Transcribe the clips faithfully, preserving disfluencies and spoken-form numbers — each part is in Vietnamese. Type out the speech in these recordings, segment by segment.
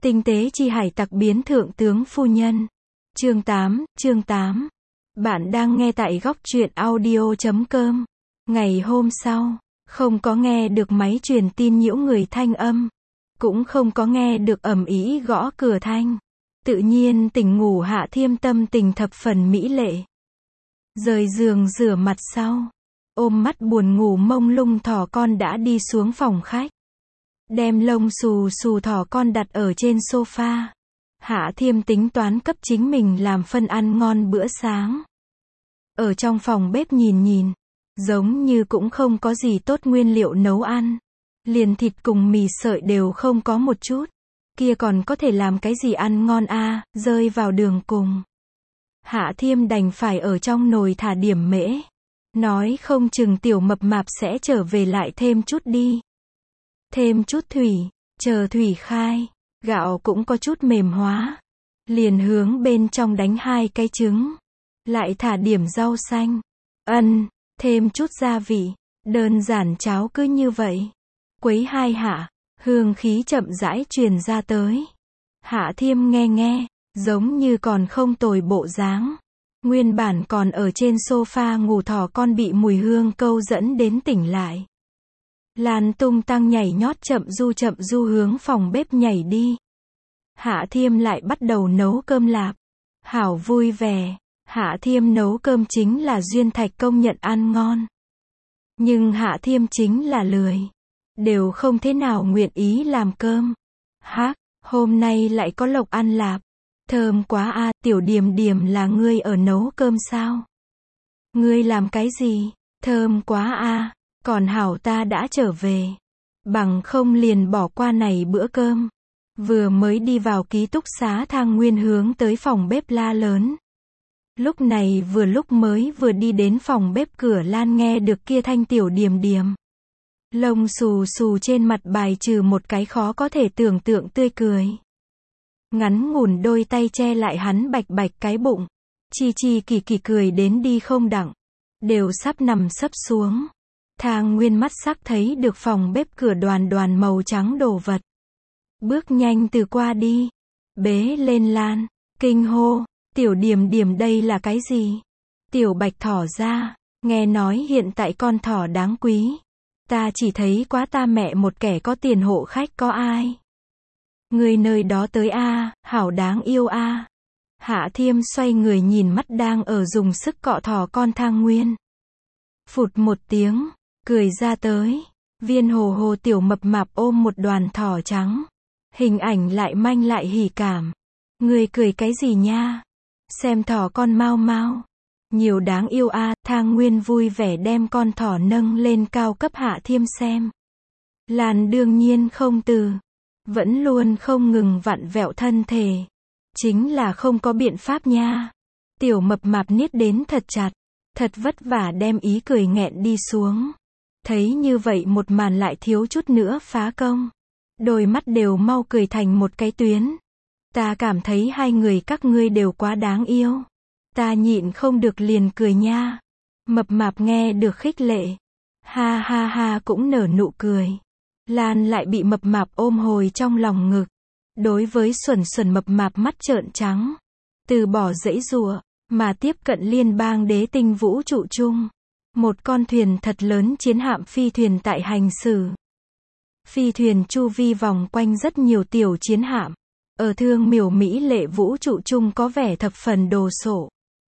Tinh tế chi hải tặc biến thượng tướng phu nhân. Chương tám, chương tám. Bạn đang nghe tại góc truyện audio chấm com. Ngày hôm sau, không có nghe được máy truyền tin nhiễu người thanh âm. Cũng không có nghe được ầm ĩ gõ cửa thanh. Tự nhiên tỉnh ngủ Hạ Thiêm tâm tình thập phần mỹ lệ. Rời giường rửa mặt sau. Ôm mắt buồn ngủ mông lung thỏ con đã đi xuống phòng khách. Đem lông xù xù thỏ con đặt ở trên sofa. Hạ Thiêm tính toán cấp chính mình làm phân ăn ngon bữa sáng. Ở trong phòng bếp nhìn nhìn, giống như cũng không có gì tốt nguyên liệu nấu ăn. Liền thịt cùng mì sợi đều không có một chút. Kia còn có thể làm cái gì ăn ngon a, à, rơi vào đường cùng. Hạ Thiêm đành phải ở trong nồi thả điểm mễ. Nói không chừng tiểu mập mạp sẽ trở về lại thêm chút đi. Thêm chút thủy, chờ thủy khai, gạo cũng có chút mềm hóa. Liền hướng bên trong đánh hai cái trứng. Lại thả điểm rau xanh. Ân, thêm chút gia vị. Đơn giản cháo cứ như vậy. Quấy hai hạ, hương khí chậm rãi truyền ra tới. Hạ Thiêm nghe nghe, giống như còn không tồi bộ dáng. Nguyên bản còn ở trên sofa ngủ thỏ con bị mùi hương câu dẫn đến tỉnh lại. Lan tung tăng nhảy nhót chậm du chậm du hướng phòng bếp nhảy đi. Hạ Thiêm lại bắt đầu nấu cơm lạp. Hảo vui vẻ. Hạ Thiêm nấu cơm chính là Duyên Thạch công nhận ăn ngon. Nhưng Hạ Thiêm chính là lười. Đều không thế nào nguyện ý làm cơm. Hác, hôm nay lại có lộc ăn lạp. Thơm quá a, à, tiểu Điềm Điềm là ngươi ở nấu cơm sao? Ngươi làm cái gì? Thơm quá a, à, còn hảo ta đã trở về. Bằng không liền bỏ qua này bữa cơm. Vừa mới đi vào ký túc xá Thang Nguyên hướng tới phòng bếp la lớn. Lúc này vừa lúc mới vừa đi đến phòng bếp cửa Lan nghe được kia thanh tiểu Điềm Điềm. Lông xù xù trên mặt bài trừ một cái khó có thể tưởng tượng tươi cười. Ngắn ngủn đôi tay che lại hắn bạch bạch cái bụng. Chi chi kỳ kỳ cười đến đi không đặng. Đều sắp nằm sấp xuống. Thang Nguyên mắt sắc thấy được phòng bếp cửa đoàn đoàn màu trắng đồ vật. Bước nhanh từ qua đi. Bế lên Lan. Kinh hô. Tiểu Điềm Điềm đây là cái gì? Tiểu bạch thỏ ra. Nghe nói hiện tại con thỏ đáng quý. Ta chỉ thấy quá ta mẹ một kẻ có tiền hộ khách có ai. Người nơi đó tới a, à, hảo đáng yêu a. À. Hạ Thiêm xoay người nhìn mắt đang ở dùng sức cọ thỏ con Thang Nguyên. Phụt một tiếng, cười ra tới. Viên hồ hồ tiểu mập mạp ôm một đoàn thỏ trắng. Hình ảnh lại manh lại hỉ cảm. Người cười cái gì nha? Xem thỏ con mau mau. Nhiều đáng yêu a, à, Thang Nguyên vui vẻ đem con thỏ nâng lên cao cấp Hạ Thiêm xem. Lan đương nhiên không từ. Vẫn luôn không ngừng vặn vẹo thân thể. Chính là không có biện pháp nha. Tiểu mập mạp niết đến thật chặt. Thật vất vả đem ý cười nghẹn đi xuống. Thấy như vậy một màn lại thiếu chút nữa phá công. Đôi mắt đều mau cười thành một cái tuyến. Ta cảm thấy hai người các ngươi đều quá đáng yêu. Ta nhịn không được liền cười nha. Mập mạp nghe được khích lệ. Ha ha ha cũng nở nụ cười. Lan lại bị mập mạp ôm hồi trong lòng ngực. Đối với xuẩn xuẩn mập mạp mắt trợn trắng. Từ bỏ dãy giụa, mà tiếp cận liên bang đế tinh vũ trụ chung. Một con thuyền thật lớn chiến hạm phi thuyền tại hành xử. Phi thuyền chu vi vòng quanh rất nhiều tiểu chiến hạm. Ở thương miểu mỹ lệ vũ trụ chung có vẻ thập phần đồ sộ.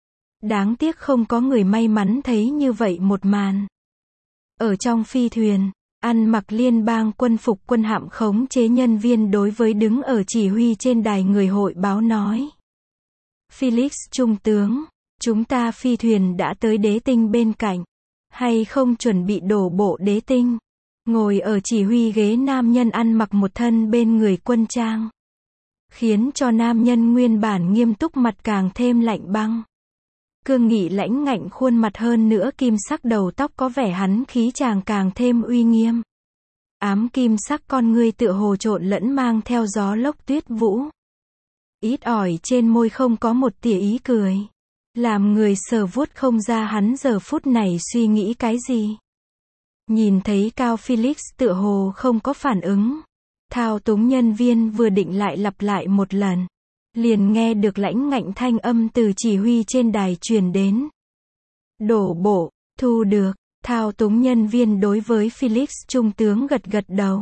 Đáng tiếc không có người may mắn thấy như vậy một màn. Ở trong phi thuyền, ăn mặc liên bang quân phục quân hạm khống chế nhân viên đối với đứng ở chỉ huy trên đài người hội báo nói. Felix trung tướng, chúng ta phi thuyền đã tới đế tinh bên cạnh. Hay không chuẩn bị đổ bộ đế tinh? Ngồi ở chỉ huy ghế nam nhân ăn mặc một thân bên người quân trang. Khiến cho nam nhân nguyên bản nghiêm túc mặt càng thêm lạnh băng. Cương nghị lãnh ngạnh khuôn mặt hơn nữa kim sắc đầu tóc có vẻ hắn khí chàng càng thêm uy nghiêm. Ám kim sắc con ngươi tựa hồ trộn lẫn mang theo gió lốc tuyết vũ. Ít ỏi trên môi không có một tia ý cười. Làm người sờ vuốt không ra hắn giờ phút này suy nghĩ cái gì. Nhìn thấy Cao Felix tựa hồ không có phản ứng. Thao túng nhân viên vừa định lại lặp lại một lần. Liền nghe được lãnh ngạnh thanh âm từ chỉ huy trên đài truyền đến. Đổ bộ, thu được. Thao túng nhân viên đối với Felix trung tướng gật gật đầu.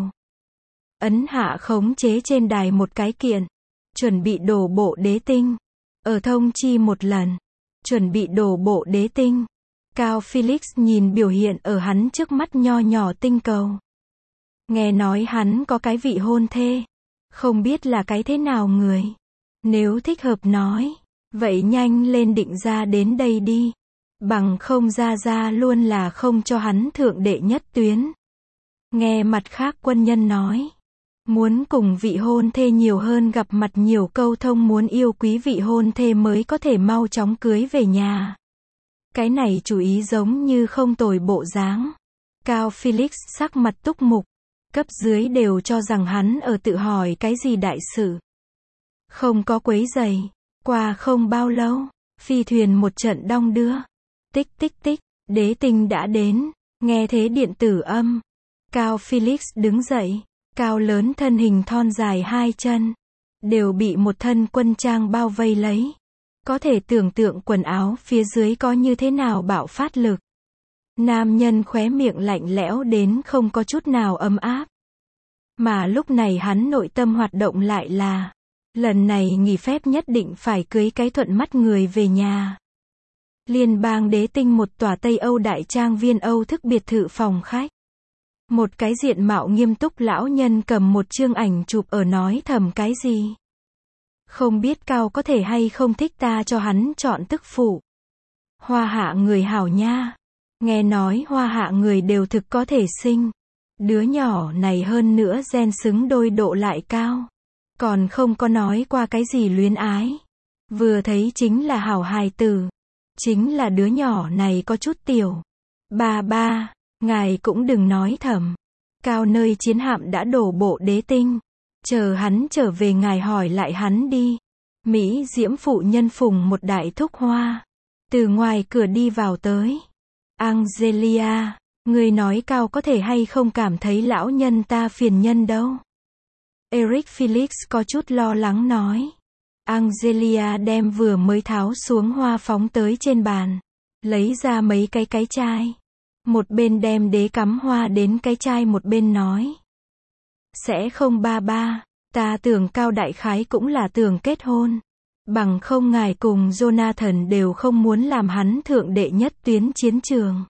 Ấn hạ khống chế trên đài một cái kiện. Chuẩn bị đổ bộ đế tinh. Ở thông chi một lần. Chuẩn bị đổ bộ đế tinh. Cao Felix nhìn biểu hiện ở hắn trước mắt nho nhỏ tinh cầu. Nghe nói hắn có cái vị hôn thê. Không biết là cái thế nào người. Nếu thích hợp nói. Vậy nhanh lên định ra đến đây đi. Bằng không ra ra luôn là không cho hắn thượng đệ nhất tuyến. Nghe mặt khác quân nhân nói. Muốn cùng vị hôn thê nhiều hơn gặp mặt nhiều câu thông, muốn yêu quý vị hôn thê mới có thể mau chóng cưới về nhà. Cái này chú ý giống như không tồi bộ dáng. Cao Felix sắc mặt túc mục. Cấp dưới đều cho rằng hắn ở tự hỏi cái gì đại sự. Không có quấy giày. Qua không bao lâu, phi thuyền một trận đong đưa. Tích tích tích, đế tinh đã đến. Nghe thế điện tử âm. Cao Felix đứng dậy. Cao lớn thân hình thon dài hai chân. Đều bị một thân quân trang bao vây lấy. Có thể tưởng tượng quần áo phía dưới có như thế nào bạo phát lực. Nam nhân khóe miệng lạnh lẽo đến không có chút nào ấm áp. Mà lúc này hắn nội tâm hoạt động lại là. Lần này nghỉ phép nhất định phải cưới cái thuận mắt người về nhà. Liên bang đế tinh một tòa Tây Âu đại trang viên Âu thức biệt thự phòng khách. Một cái diện mạo nghiêm túc lão nhân cầm một chương ảnh chụp ở nói thầm cái gì. Không biết Cao có thể hay không thích ta cho hắn chọn tức phụ. Hoa hạ người hảo nha. Nghe nói hoa hạ người đều thực có thể sinh. Đứa nhỏ này hơn nữa gen xứng đôi độ lại cao. Còn không có nói qua cái gì luyến ái. Vừa thấy chính là hảo hài tử. Chính là đứa nhỏ này có chút tiểu. Ba ba, ngài cũng đừng nói thầm. Cao nơi chiến hạm đã đổ bộ đế tinh. Chờ hắn trở về ngài hỏi lại hắn đi. Mỹ diễm phụ nhân phùng một đại thúc hoa. Từ ngoài cửa đi vào tới. Angelia, người nói Cao có thể hay không cảm thấy lão nhân ta phiền nhân đâu. Eric Felix có chút lo lắng nói. Angelia đem vừa mới tháo xuống hoa phóng tới trên bàn. Lấy ra mấy cái cái chai. Một bên đem đế cắm hoa đến cái chai, một bên nói. Sẽ không ba ba, ta tưởng Cao đại khái cũng là tưởng kết hôn. Bằng không ngài cùng Jonathan đều không muốn làm hắn thượng đệ nhất tuyến chiến trường.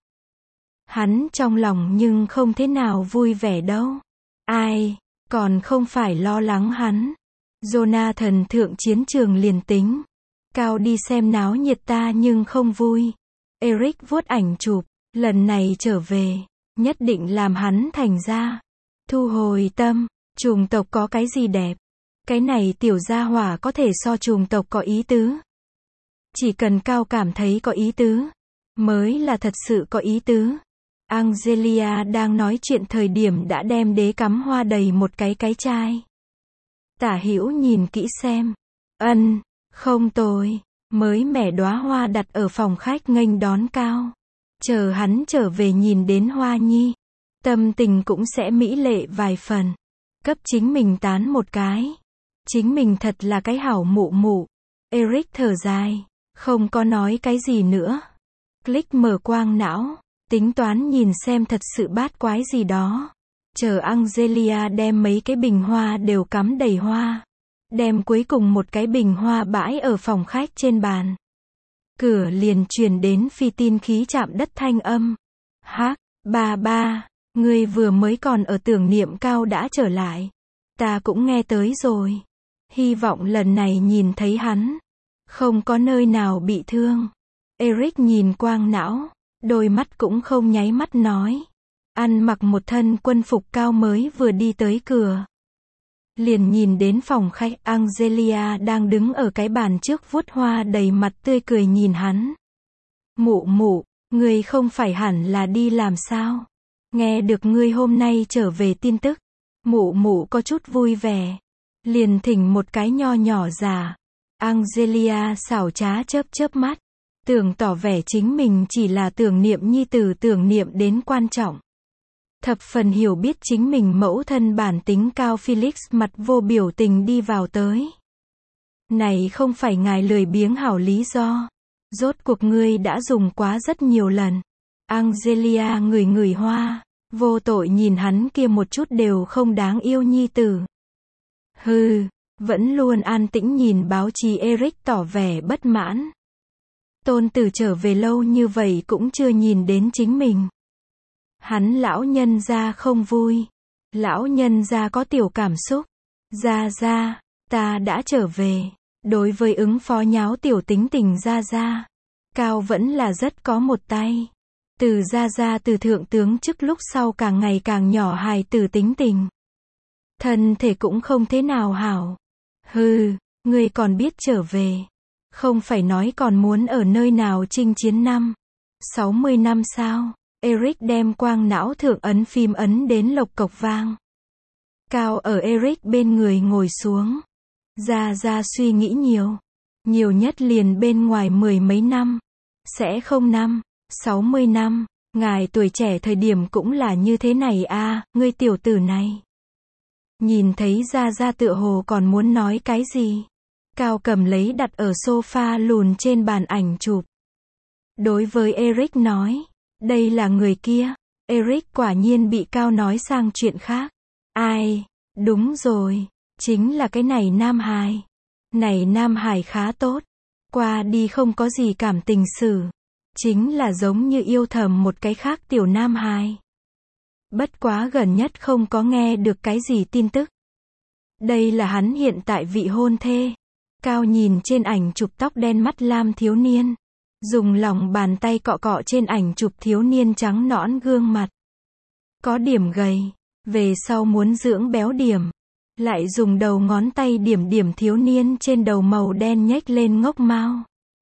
Hắn trong lòng nhưng không thế nào vui vẻ đâu. Ai, còn không phải lo lắng hắn. Jonathan thượng chiến trường liền tính. Cao đi xem náo nhiệt ta nhưng không vui. Eric vuốt ảnh chụp, lần này trở về, nhất định làm hắn thành ra. Thu hồi tâm, chủng tộc có cái gì đẹp. Cái này tiểu gia hỏa có thể so chủng tộc có ý tứ. Chỉ cần Cao cảm thấy có ý tứ, mới là thật sự có ý tứ. Angelia đang nói chuyện thời điểm đã đem đế cắm hoa đầy một cái cái chai. Tả hữu nhìn kỹ xem. Ân, không tồi. Mới mẻ đóa hoa đặt ở phòng khách nghênh đón Cao. Chờ hắn trở về nhìn đến hoa nhi. Tâm tình cũng sẽ mỹ lệ vài phần. Cấp chính mình tán một cái. Chính mình thật là cái hảo mụ mụ. Eric thở dài. Không có nói cái gì nữa. Click mở quang não. Tính toán nhìn xem thật sự bát quái gì đó. Chờ Angelia đem mấy cái bình hoa đều cắm đầy hoa. Đem cuối cùng một cái bình hoa bãi ở phòng khách trên bàn. Cửa liền truyền đến phi tin khí chạm đất thanh âm. Hắc, ba ba, ngươi vừa mới còn ở tưởng niệm Cao đã trở lại. Ta cũng nghe tới rồi. Hy vọng lần này nhìn thấy hắn. Không có nơi nào bị thương. Eric nhìn quang não. Đôi mắt cũng không nháy mắt nói. Ăn mặc một thân quân phục Cao mới vừa đi tới cửa. Liền nhìn đến phòng khách Angelia đang đứng ở cái bàn trước vuốt hoa đầy mặt tươi cười nhìn hắn. Mụ mụ, ngươi không phải hẳn là đi làm sao? Nghe được ngươi hôm nay trở về tin tức. Mụ mụ có chút vui vẻ. Liền thỉnh một cái nho nhỏ già. Angelia xảo trá chớp chớp mắt. Tưởng tỏ vẻ chính mình chỉ là tưởng niệm nhi tử tưởng niệm đến quan trọng. Thập phần hiểu biết chính mình mẫu thân bản tính Cao Felix mặt vô biểu tình đi vào tới. Này không phải ngài lười biếng hảo lý do. Rốt cuộc ngươi đã dùng quá rất nhiều lần. Angelia ngửi ngửi hoa, vô tội nhìn hắn kia một chút đều không đáng yêu nhi tử. Hừ, vẫn luôn an tĩnh nhìn báo chí Eric tỏ vẻ bất mãn. Tôn tử trở về lâu như vậy cũng chưa nhìn đến chính mình. Hắn lão nhân gia không vui. Lão nhân gia có tiểu cảm xúc. Gia Gia, ta đã trở về. Đối với ứng phó nháo tiểu tính tình Gia Gia, Cao vẫn là rất có một tay. Từ Gia Gia từ thượng tướng chức lúc sau càng ngày càng nhỏ hài tử tính tình. Thân thể cũng không thế nào hảo. Hừ, ngươi còn biết trở về. Không phải nói còn muốn ở nơi nào chinh chiến năm. sáu mươi năm sao? Eric đem quang não thượng ấn phím ấn đến lộc cộc vang. Cao ở Eric bên người ngồi xuống. Gia Gia suy nghĩ nhiều. Nhiều nhất liền bên ngoài mười mấy năm. Sẽ không năm, sáu mươi năm. Ngài tuổi trẻ thời điểm cũng là như thế này a, à, ngươi tiểu tử này. Nhìn thấy Gia Gia tựa hồ còn muốn nói cái gì. Cao cầm lấy đặt ở sofa lùn trên bàn ảnh chụp. Đối với Eric nói. Đây là người kia. Eric quả nhiên bị Cao nói sang chuyện khác. Ai? Đúng rồi. Chính là cái này Nam Hải. Này Nam Hải khá tốt. Qua đi không có gì cảm tình xử. Chính là giống như yêu thầm một cái khác tiểu Nam Hải. Bất quá gần nhất không có nghe được cái gì tin tức. Đây là hắn hiện tại vị hôn thê. Cao nhìn trên ảnh chụp tóc đen mắt lam thiếu niên. Dùng lòng bàn tay cọ cọ trên ảnh chụp thiếu niên trắng nõn gương mặt. Có điểm gầy. Về sau muốn dưỡng béo điểm. Lại dùng đầu ngón tay điểm điểm thiếu niên trên đầu màu đen nhếch lên ngốc mao.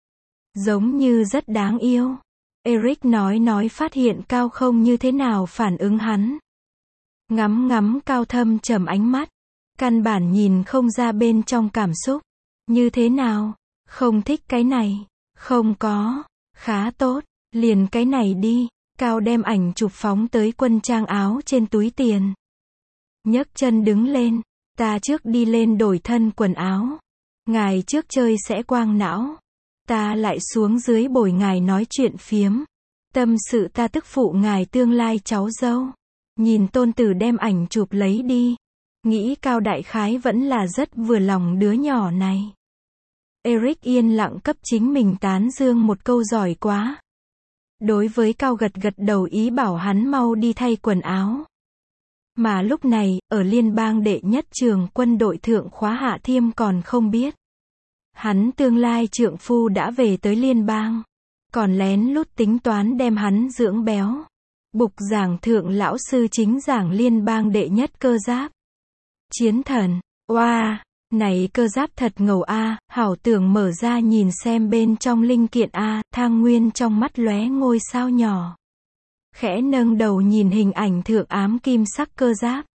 Giống như rất đáng yêu. Eric nói nói phát hiện Cao không như thế nào phản ứng hắn. Ngắm ngắm Cao thâm trầm ánh mắt. Căn bản nhìn không ra bên trong cảm xúc. Như thế nào? Không thích cái này. Không có. Khá tốt. Liền cái này đi. Cao đem ảnh chụp phóng tới quân trang áo trên túi tiền. Nhấc chân đứng lên. Ta trước đi lên đổi thân quần áo. Ngài trước chơi sẽ quang não. Ta lại xuống dưới bồi ngài nói chuyện phiếm. Tâm sự ta tức phụ ngài tương lai cháu dâu. Nhìn tôn tử đem ảnh chụp lấy đi. Nghĩ Cao đại khái vẫn là rất vừa lòng đứa nhỏ này. Eric yên lặng cấp chính mình tán dương một câu giỏi quá. Đối với Cao gật gật đầu ý bảo hắn mau đi thay quần áo. Mà lúc này, ở liên bang đệ nhất trường quân đội thượng khóa Hạ Thiêm còn không biết. Hắn tương lai trượng phu đã về tới liên bang. Còn lén lút tính toán đem hắn dưỡng béo. Bục giảng thượng lão sư chính giảng liên bang đệ nhất cơ giáp. Chiến thần, oa, wow, này cơ giáp thật ngầu a, hảo tưởng mở ra nhìn xem bên trong linh kiện a, Thang Nguyên trong mắt lóe ngôi sao nhỏ. Khẽ nâng đầu nhìn hình ảnh thượng ám kim sắc cơ giáp.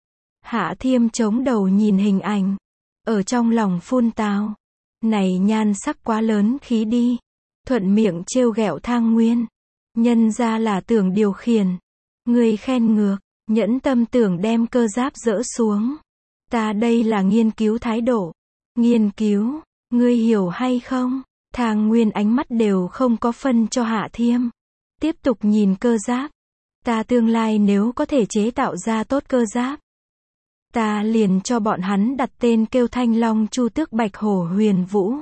Hạ Thiêm chống đầu nhìn hình ảnh. Ở trong lòng phun tào. Này nhan sắc quá lớn khí đi. Thuận miệng trêu ghẹo Thang Nguyên. Nhân ra là tưởng điều khiển. Người khen ngược. Nhẫn tâm tưởng đem cơ giáp dỡ xuống. Ta đây là nghiên cứu thái độ. Nghiên cứu. Ngươi hiểu hay không? Thang Nguyên ánh mắt đều không có phân cho Hạ Thiêm. Tiếp tục nhìn cơ giáp. Ta tương lai nếu có thể chế tạo ra tốt cơ giáp. Ta liền cho bọn hắn đặt tên kêu Thanh Long Chu Tước Bạch Hổ Huyền Vũ.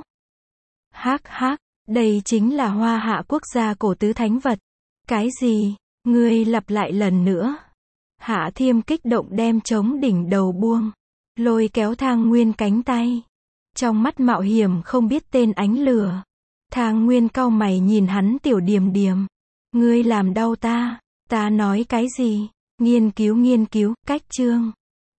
Hắc hắc, đây chính là Hoa Hạ quốc gia cổ tứ thánh vật. Cái gì? Ngươi lặp lại lần nữa. Hạ Thiêm kích động đem chống đỉnh đầu buông. Lôi kéo Thang Nguyên cánh tay. Trong mắt mạo hiểm không biết tên ánh lửa. Thang Nguyên cau mày nhìn hắn tiểu điềm điềm. Ngươi làm đau ta. Ta nói cái gì? Nghiên cứu nghiên cứu, cách chương.